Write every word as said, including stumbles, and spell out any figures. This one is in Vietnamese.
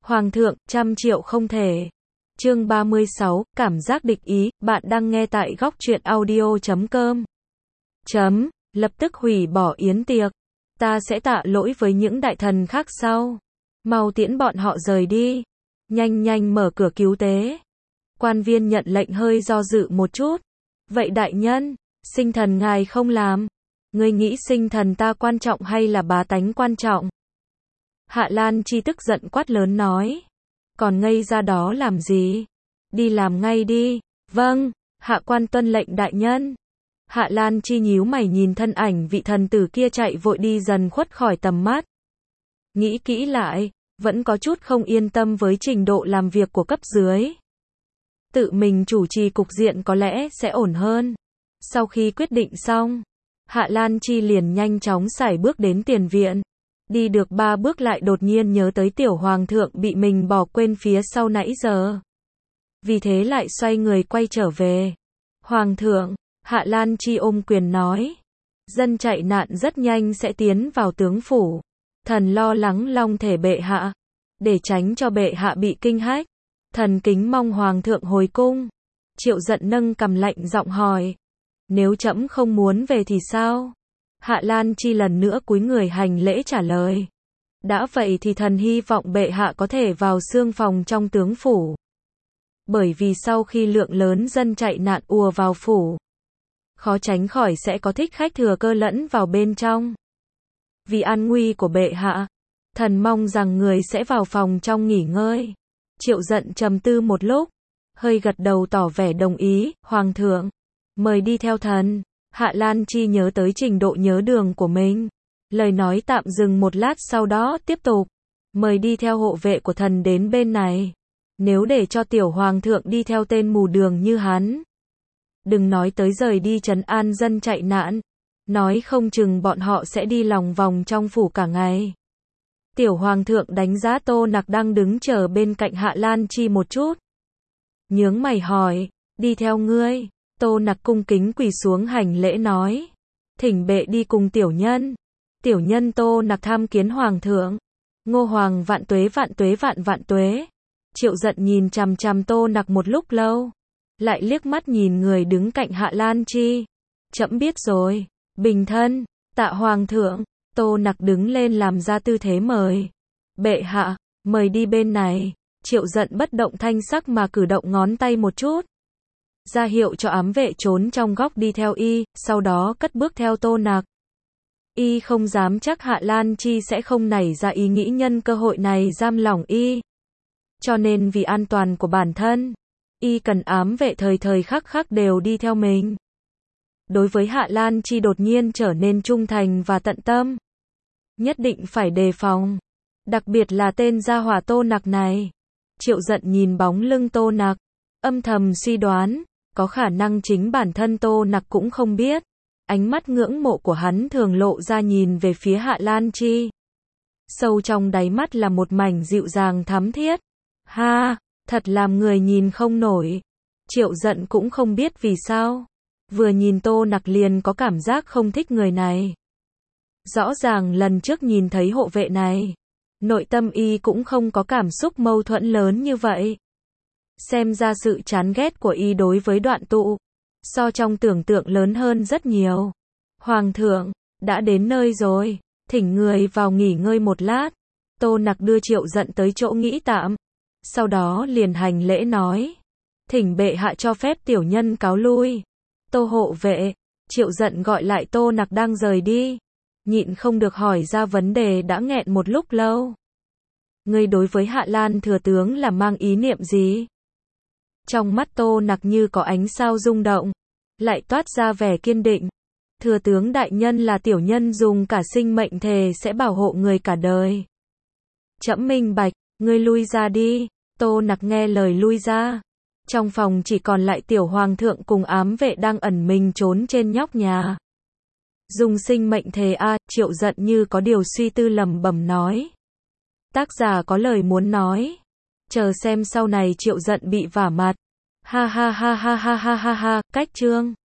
Hoàng thượng, trăm triệu không thể. Chương ba mươi sáu, cảm giác địch ý, bạn đang nghe tại góc truyện audio chấm com. Chấm, lập tức hủy bỏ yến tiệc. Ta sẽ tạ lỗi với những đại thần khác sau. Mau tiễn bọn họ rời đi. Nhanh nhanh mở cửa cứu tế. Quan viên nhận lệnh hơi do dự một chút. Vậy đại nhân, sinh thần ngài không làm. Ngươi nghĩ sinh thần ta quan trọng hay là bá tánh quan trọng? Hạ Lan Chi tức giận quát lớn nói. Còn ngây ra đó làm gì? Đi làm ngay đi. Vâng, hạ quan tuân lệnh đại nhân. Hạ Lan Chi nhíu mày nhìn thân ảnh vị thần tử kia chạy vội đi dần khuất khỏi tầm mắt. Nghĩ kỹ lại, vẫn có chút không yên tâm với trình độ làm việc của cấp dưới. Tự mình chủ trì cục diện có lẽ sẽ ổn hơn. Sau khi quyết định xong, Hạ Lan Chi liền nhanh chóng sải bước đến tiền viện. Đi được ba bước lại đột nhiên nhớ tới tiểu hoàng thượng bị mình bỏ quên phía sau nãy giờ. Vì thế lại xoay người quay trở về. Hoàng thượng, Hạ Lan Chi ôm quyền nói. Dân chạy nạn rất nhanh sẽ tiến vào tướng phủ. Thần lo lắng long thể bệ hạ. Để tránh cho bệ hạ bị kinh hách. Thần kính mong hoàng thượng hồi cung. Triệu Giận nâng cằm lạnh giọng hỏi. Nếu trẫm không muốn về thì sao? Hạ Lan Chi lần nữa cúi người hành lễ trả lời. Đã vậy thì thần hy vọng bệ hạ có thể vào xương phòng trong tướng phủ. Bởi vì sau khi lượng lớn dân chạy nạn ùa vào phủ, khó tránh khỏi sẽ có thích khách thừa cơ lẫn vào bên trong. Vì an nguy của bệ hạ, thần mong rằng người sẽ vào phòng trong nghỉ ngơi. Triệu Giận trầm tư một lúc, hơi gật đầu tỏ vẻ đồng ý. Hoàng thượng, mời đi theo thần. Hạ Lan Chi nhớ tới trình độ nhớ đường của mình. Lời nói tạm dừng một lát sau đó tiếp tục. Mời đi theo hộ vệ của thần đến bên này. Nếu để cho tiểu hoàng thượng đi theo tên mù đường như hắn. Đừng nói tới rời đi trấn an dân chạy nạn. Nói không chừng bọn họ sẽ đi lòng vòng trong phủ cả ngày. Tiểu hoàng thượng đánh giá Tô Nặc đang đứng chờ bên cạnh Hạ Lan Chi một chút. Nhướng mày hỏi, đi theo ngươi. Tô Nặc cung kính quỳ xuống hành lễ nói. Thỉnh bệ đi cùng tiểu nhân. Tiểu nhân Tô Nặc tham kiến hoàng thượng. Ngô hoàng vạn tuế vạn tuế vạn vạn tuế. Triệu Giận nhìn chằm chằm Tô Nặc một lúc lâu. Lại liếc mắt nhìn người đứng cạnh Hạ Lan Chi. Trẫm biết rồi. Bình thân. Tạ hoàng thượng. Tô Nặc đứng lên làm ra tư thế mời. Bệ hạ, mời đi bên này. Triệu Giận bất động thanh sắc mà cử động ngón tay một chút. Ra hiệu cho ám vệ trốn trong góc đi theo y, sau đó cất bước theo Tô Nặc. Y không dám chắc Hạ Lan Chi sẽ không nảy ra ý nghĩ nhân cơ hội này giam lỏng y. Cho nên vì an toàn của bản thân, y cần ám vệ thời thời khắc khắc đều đi theo mình. Đối với Hạ Lan Chi đột nhiên trở nên trung thành và tận tâm, nhất định phải đề phòng. Đặc biệt là tên gia hỏa Tô Nặc này. Triệu Giận nhìn bóng lưng Tô Nặc, âm thầm suy đoán, có khả năng chính bản thân Tô Nặc cũng không biết. Ánh mắt ngưỡng mộ của hắn thường lộ ra nhìn về phía Hạ Lan Chi. Sâu trong đáy mắt là một mảnh dịu dàng thắm thiết. Ha, thật làm người nhìn không nổi. Triệu Giận cũng không biết vì sao. Vừa nhìn Tô Nặc liền có cảm giác không thích người này. Rõ ràng lần trước nhìn thấy hộ vệ này, nội tâm y cũng không có cảm xúc mâu thuẫn lớn như vậy. Xem ra sự chán ghét của y đối với Đoạn Tụ, so trong tưởng tượng lớn hơn rất nhiều. Hoàng thượng, đã đến nơi rồi, thỉnh người vào nghỉ ngơi một lát. Tô Nặc đưa Triệu Giận tới chỗ nghỉ tạm. Sau đó liền hành lễ nói. Thỉnh bệ hạ cho phép tiểu nhân cáo lui. Tô hộ vệ. Triệu Giận gọi lại Tô Nặc đang rời đi. Nhịn không được hỏi ra vấn đề đã nghẹn một lúc lâu. Ngươi đối với Hạ Lan thừa tướng là mang ý niệm gì? Trong mắt Tô Nặc như có ánh sao rung động, lại toát ra vẻ kiên định. Thừa tướng đại nhân là tiểu nhân dùng cả sinh mệnh thề sẽ bảo hộ người cả đời. Trẫm minh bạch, ngươi lui ra đi. Tô Nặc nghe lời lui ra. Trong phòng chỉ còn lại tiểu hoàng thượng cùng ám vệ đang ẩn mình trốn trên nhóc nhà. Dùng sinh mệnh thề a, à, Triệu Giận như có điều suy tư lẩm bẩm nói. Tác giả có lời muốn nói. Chờ xem sau này Triệu Giận bị vả mặt. Ha ha ha ha ha ha ha ha, cách chương.